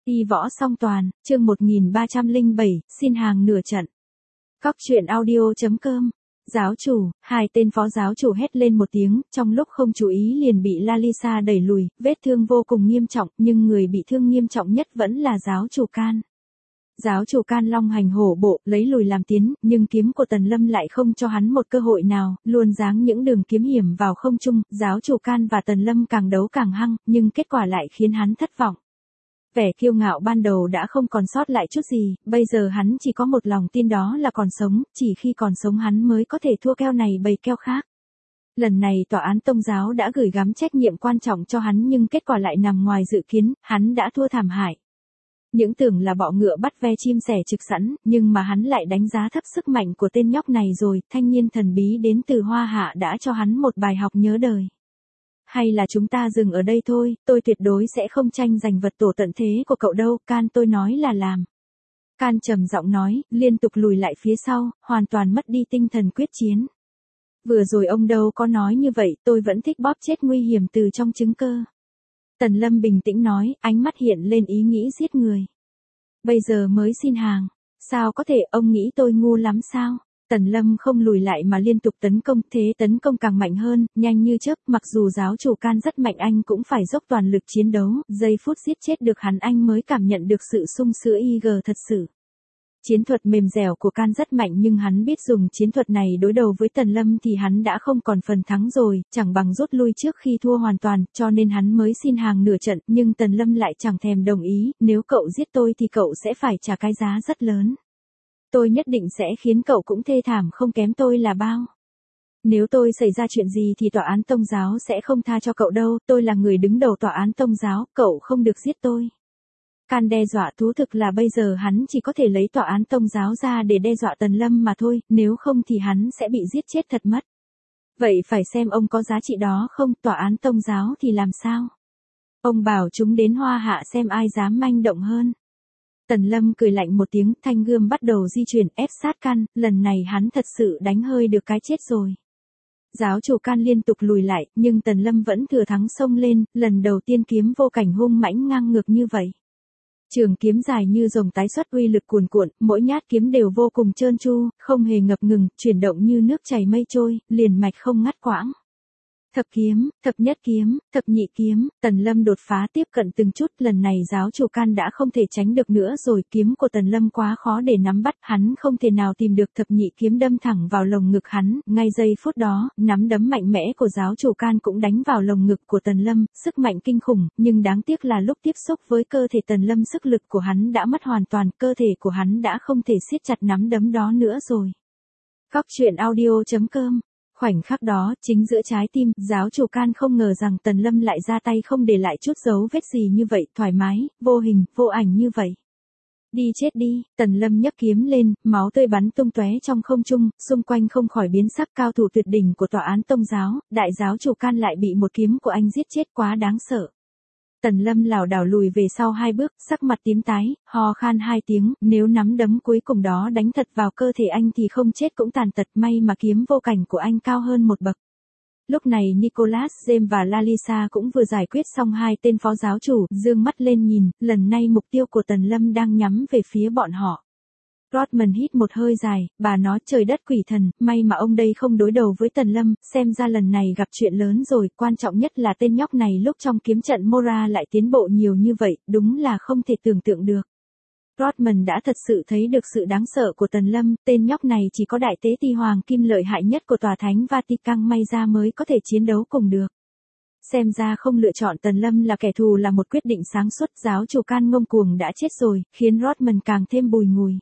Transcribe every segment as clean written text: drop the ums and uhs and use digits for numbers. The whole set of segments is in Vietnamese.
Y võ song toàn, chương 1307, xin hàng nửa trận. Cóc truyện audio.com. Giáo chủ, hai tên phó giáo chủ hét lên một tiếng, trong lúc không chú ý liền bị Lalisa đẩy lùi, vết thương vô cùng nghiêm trọng, nhưng người bị thương nghiêm trọng nhất vẫn là giáo chủ Can. Giáo chủ Can long hành hổ bộ, lấy lùi làm tiến, nhưng kiếm của Tần Lâm lại không cho hắn một cơ hội nào, luôn giáng những đường kiếm hiểm vào không trung, giáo chủ Can và Tần Lâm càng đấu càng hăng, nhưng kết quả lại khiến hắn thất vọng. Vẻ kiêu ngạo ban đầu đã không còn sót lại chút gì, bây giờ hắn chỉ có một lòng tin đó là còn sống, chỉ khi còn sống hắn mới có thể thua keo này bầy keo khác. Lần này tòa án tông giáo đã gửi gắm trách nhiệm quan trọng cho hắn nhưng kết quả lại nằm ngoài dự kiến, hắn đã thua thảm hại. Những tưởng là bọ ngựa bắt ve chim sẻ trực sẵn, nhưng mà hắn lại đánh giá thấp sức mạnh của tên nhóc này rồi, thanh niên thần bí đến từ Hoa Hạ đã cho hắn một bài học nhớ đời. Hay là chúng ta dừng ở đây thôi, tôi tuyệt đối sẽ không tranh giành vật tổ tận thế của cậu đâu, Can tôi nói là làm. Can trầm giọng nói, liên tục lùi lại phía sau, hoàn toàn mất đi tinh thần quyết chiến. Vừa rồi ông đâu có nói như vậy, tôi vẫn thích bóp chết nguy hiểm từ trong trứng cơ. Tần Lâm bình tĩnh nói, ánh mắt hiện lên ý nghĩ giết người. Bây giờ mới xin hàng, sao có thể, ông nghĩ tôi ngu lắm sao? Tần Lâm không lùi lại mà liên tục tấn công, thế tấn công càng mạnh hơn, nhanh như chớp, mặc dù giáo chủ Can rất mạnh anh cũng phải dốc toàn lực chiến đấu, giây phút giết chết được hắn anh mới cảm nhận được sự sung sữa IG thật sự. Chiến thuật mềm dẻo của Can rất mạnh nhưng hắn biết dùng chiến thuật này đối đầu với Tần Lâm thì hắn đã không còn phần thắng rồi, chẳng bằng rút lui trước khi thua hoàn toàn, cho nên hắn mới xin hàng nửa trận, nhưng Tần Lâm lại chẳng thèm đồng ý, nếu cậu giết tôi thì cậu sẽ phải trả cái giá rất lớn. Tôi nhất định sẽ khiến cậu cũng thê thảm không kém tôi là bao. Nếu tôi xảy ra chuyện gì thì tòa án tông giáo sẽ không tha cho cậu đâu, tôi là người đứng đầu tòa án tông giáo, cậu không được giết tôi. Can đe dọa thú thực là bây giờ hắn chỉ có thể lấy tòa án tông giáo ra để đe dọa Tần Lâm mà thôi, nếu không thì hắn sẽ bị giết chết thật mất. Vậy phải xem ông có giá trị đó không, tòa án tông giáo thì làm sao? Ông bảo chúng đến Hoa Hạ xem ai dám manh động hơn. Tần Lâm cười lạnh một tiếng, thanh gươm bắt đầu di chuyển ép sát Can, lần này hắn thật sự đánh hơi được cái chết rồi. Giáo chủ Can liên tục lùi lại, nhưng Tần Lâm vẫn thừa thắng xông lên, lần đầu tiên kiếm vô cảnh hung mãnh ngang ngược như vậy. Trường kiếm dài như rồng tái xuất uy lực cuồn cuộn, mỗi nhát kiếm đều vô cùng trơn tru, không hề ngập ngừng, chuyển động như nước chảy mây trôi, liền mạch không ngắt quãng. Thập kiếm, thập nhất kiếm, thập nhị kiếm, Tần Lâm đột phá tiếp cận từng chút, lần này giáo chủ Can đã không thể tránh được nữa rồi, kiếm của Tần Lâm quá khó để nắm bắt, hắn không thể nào tìm được thập nhị kiếm đâm thẳng vào lồng ngực hắn, ngay giây phút đó, nắm đấm mạnh mẽ của giáo chủ Can cũng đánh vào lồng ngực của Tần Lâm, sức mạnh kinh khủng, nhưng đáng tiếc là lúc tiếp xúc với cơ thể Tần Lâm sức lực của hắn đã mất hoàn toàn, cơ thể của hắn đã không thể siết chặt nắm đấm đó nữa rồi. Cóc truyện audio.com. Khoảnh khắc đó, chính giữa trái tim, giáo chủ Can không ngờ rằng Tần Lâm lại ra tay không để lại chút dấu vết gì như vậy, thoải mái, vô hình, vô ảnh như vậy. Đi chết đi, Tần Lâm nhấc kiếm lên, máu tươi bắn tung tóe trong không trung, xung quanh không khỏi biến sắc, cao thủ tuyệt đỉnh của tòa án tông giáo, đại giáo chủ Can lại bị một kiếm của anh giết chết, quá đáng sợ. Tần Lâm lảo đảo lùi về sau hai bước, sắc mặt tím tái, ho khan hai tiếng, nếu nắm đấm cuối cùng đó đánh thật vào cơ thể anh thì không chết cũng tàn tật, may mà kiếm vô cảnh của anh cao hơn một bậc. Lúc này Nicholas James và Lalisa cũng vừa giải quyết xong hai tên phó giáo chủ, dương mắt lên nhìn, lần này mục tiêu của Tần Lâm đang nhắm về phía bọn họ. Rodman hít một hơi dài, bà nói trời đất quỷ thần, may mà ông đây không đối đầu với Tần Lâm, xem ra lần này gặp chuyện lớn rồi, quan trọng nhất là tên nhóc này lúc trong kiếm trận Mora lại tiến bộ nhiều như vậy, đúng là không thể tưởng tượng được. Rodman đã thật sự thấy được sự đáng sợ của Tần Lâm, tên nhóc này chỉ có đại tế ti hoàng kim lợi hại nhất của tòa thánh Vatican may ra mới có thể chiến đấu cùng được. Xem ra không lựa chọn Tần Lâm là kẻ thù là một quyết định sáng suốt, giáo chủ Can ngông cuồng đã chết rồi, khiến Rodman càng thêm bùi ngùi.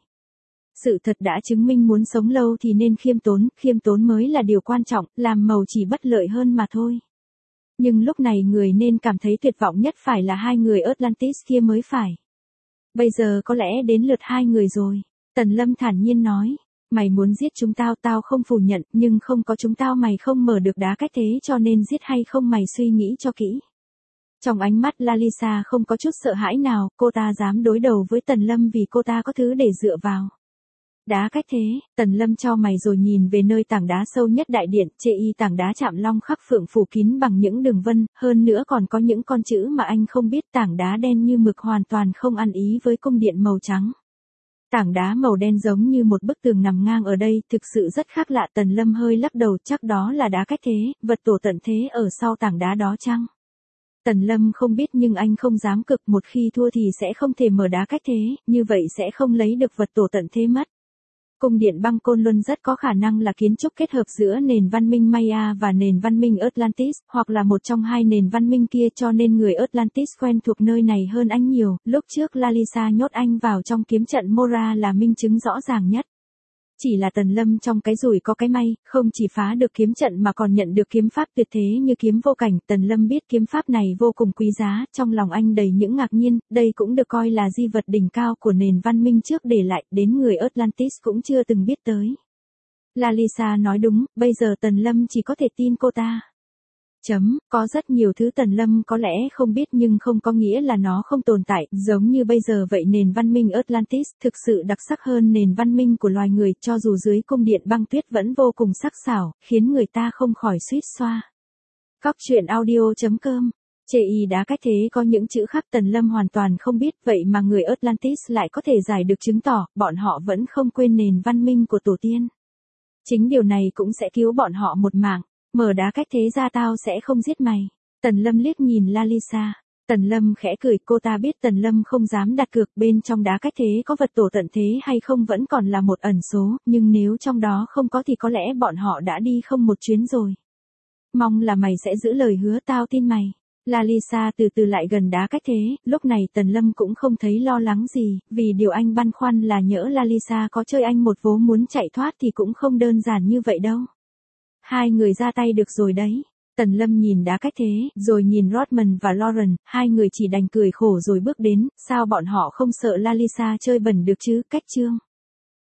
Sự thật đã chứng minh muốn sống lâu thì nên khiêm tốn mới là điều quan trọng, làm màu chỉ bất lợi hơn mà thôi. Nhưng lúc này người nên cảm thấy tuyệt vọng nhất phải là hai người Atlantis kia mới phải. Bây giờ có lẽ đến lượt hai người rồi, Tần Lâm thản nhiên nói, mày muốn giết chúng tao không phủ nhận, nhưng không có chúng tao mày không mở được đá cách thế cho nên giết hay không mày suy nghĩ cho kỹ. Trong ánh mắt Lalisa không có chút sợ hãi nào, cô ta dám đối đầu với Tần Lâm vì cô ta có thứ để dựa vào. Đá cách thế, Tần Lâm cho mày rồi nhìn về nơi tảng đá sâu nhất đại điện, chê y tảng đá chạm long khắc phượng phủ kín bằng những đường vân, hơn nữa còn có những con chữ mà anh không biết, tảng đá đen như mực hoàn toàn không ăn ý với cung điện màu trắng. Tảng đá màu đen giống như một bức tường nằm ngang ở đây, thực sự rất khác lạ. Tần Lâm hơi lắc đầu, chắc đó là đá cách thế, vật tổ tận thế ở sau tảng đá đó chăng? Tần Lâm không biết nhưng anh không dám cực, một khi thua thì sẽ không thể mở đá cách thế, như vậy sẽ không lấy được vật tổ tận thế mất. Cung điện băng Côn Luân rất có khả năng là kiến trúc kết hợp giữa nền văn minh Maya và nền văn minh Atlantis, hoặc là một trong hai nền văn minh kia, cho nên người Atlantis quen thuộc nơi này hơn anh nhiều. Lúc trước Lalisa nhốt anh vào trong kiếm trận Mora là minh chứng rõ ràng nhất. Chỉ là Tần Lâm trong cái rủi có cái may, không chỉ phá được kiếm trận mà còn nhận được kiếm pháp tuyệt thế như kiếm vô cảnh. Tần Lâm biết kiếm pháp này vô cùng quý giá, trong lòng anh đầy những ngạc nhiên, đây cũng được coi là di vật đỉnh cao của nền văn minh trước để lại, đến người Atlantis cũng chưa từng biết tới. Lalisa nói đúng, bây giờ Tần Lâm chỉ có thể tin cô ta. Có rất nhiều thứ Tần Lâm có lẽ không biết nhưng không có nghĩa là nó không tồn tại, giống như bây giờ vậy. Nền văn minh Atlantis thực sự đặc sắc hơn nền văn minh của loài người, cho dù dưới cung điện băng tuyết vẫn vô cùng sắc sảo, khiến người ta không khỏi suýt xoa. Cóc truyện audio.com. Chê y đá cách thế có những chữ khắc Tần Lâm hoàn toàn không biết, vậy mà người Atlantis lại có thể giải được, chứng tỏ bọn họ vẫn không quên nền văn minh của tổ tiên. Chính điều này cũng sẽ cứu bọn họ một mạng. Mở đá cách thế ra tao sẽ không giết mày. Tần Lâm liếc nhìn Lalisa. Tần Lâm khẽ cười, cô ta biết Tần Lâm không dám đặt cược bên trong đá cách thế có vật tổ tận thế hay không vẫn còn là một ẩn số, nhưng nếu trong đó không có thì có lẽ bọn họ đã đi không một chuyến rồi. Mong là mày sẽ giữ lời hứa, tao tin mày. Lalisa từ từ lại gần đá cách thế, lúc này Tần Lâm cũng không thấy lo lắng gì, vì điều anh băn khoăn là nhỡ Lalisa có chơi anh một vố muốn chạy thoát thì cũng không đơn giản như vậy đâu. Hai người ra tay được rồi đấy. Tần Lâm nhìn đá cách thế, rồi nhìn Rodman và Lauren, hai người chỉ đành cười khổ rồi bước đến, sao bọn họ không sợ Lalisa chơi bẩn được chứ. Cách chương